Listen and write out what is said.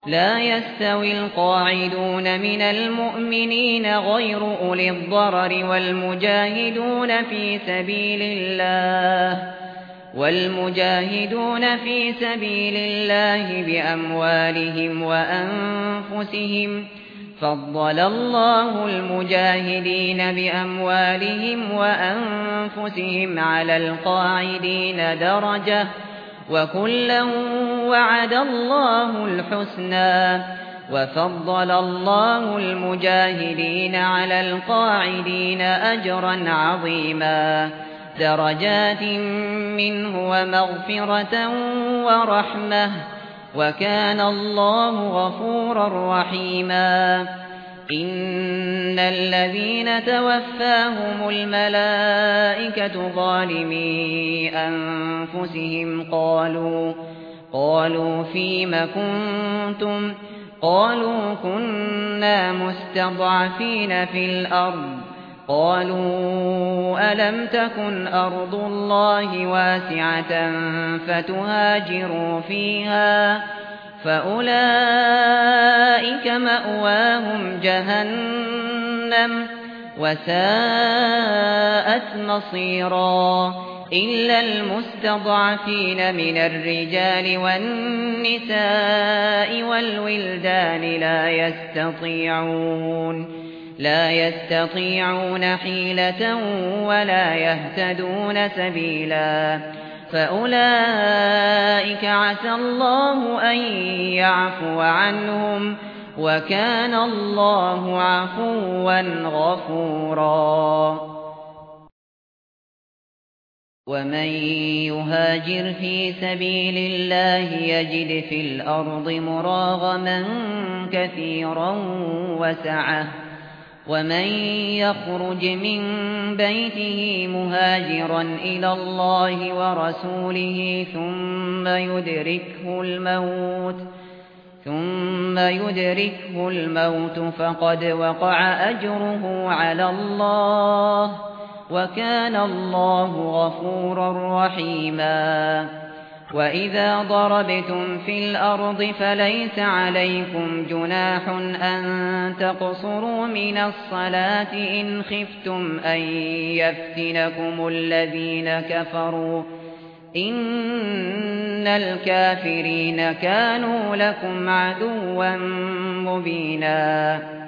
لا يستوي القاعدون من المؤمنين غير أولي الضرر والمجاهدون في سبيل الله بأموالهم وأنفسهم فضل الله المجاهدين بأموالهم وأنفسهم على القاعدين درجة وكلا وعد الله الحسنى وفضل الله المجاهدين على القاعدين أجرا عظيما درجات منه ومغفرة ورحمة وكان الله غفورا رحيما إن الذين توفاهم الملائكة ظالمي أنفسهم قالوا فيم كنتم قالوا كنا مستضعفين في الأرض قالوا ألم تكن أرض الله واسعة فتهاجروا فيها فأولئك مأواهم جهنم وساءت مصيرا إلا المستضعفين من الرجال والنساء والولدان لا يستطيعون حيلة ولا يهتدون سبيلا فأولئك عسى الله أن يعفو عنهم وكان الله عفوا غفورا ومن يهاجر في سبيل الله يجد في الأرض مراغما كثيرا وسعة ومن يخرج من بيته مهاجرا إلى الله ورسوله ثم يدركه الموت فقد وقع أجره على الله وكان الله غفورا رحيما وإذا ضربتم في الأرض فليس عليكم جناح أن تقصروا من الصلاة إن خفتم أن يفتنكم الذين كفروا إن الكافرين كانوا لكم عدوا مبينا